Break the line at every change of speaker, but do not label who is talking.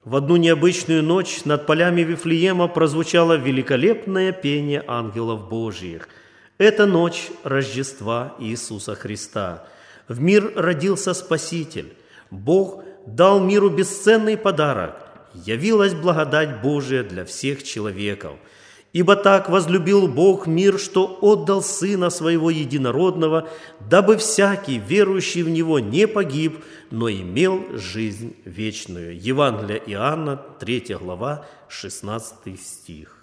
В одну необычную ночь над полями Вифлеема прозвучало великолепное пение ангелов Божьих. Это ночь Рождества Иисуса Христа. В мир родился Спаситель. Бог дал миру бесценный подарок. Явилась благодать Божия для всех человеков. Ибо так возлюбил Бог мир, что отдал Сына Своего Единородного, дабы всякий, верующий в Него, не погиб, но имел жизнь вечную». Евангелие Иоанна, 3 глава, 16 стих.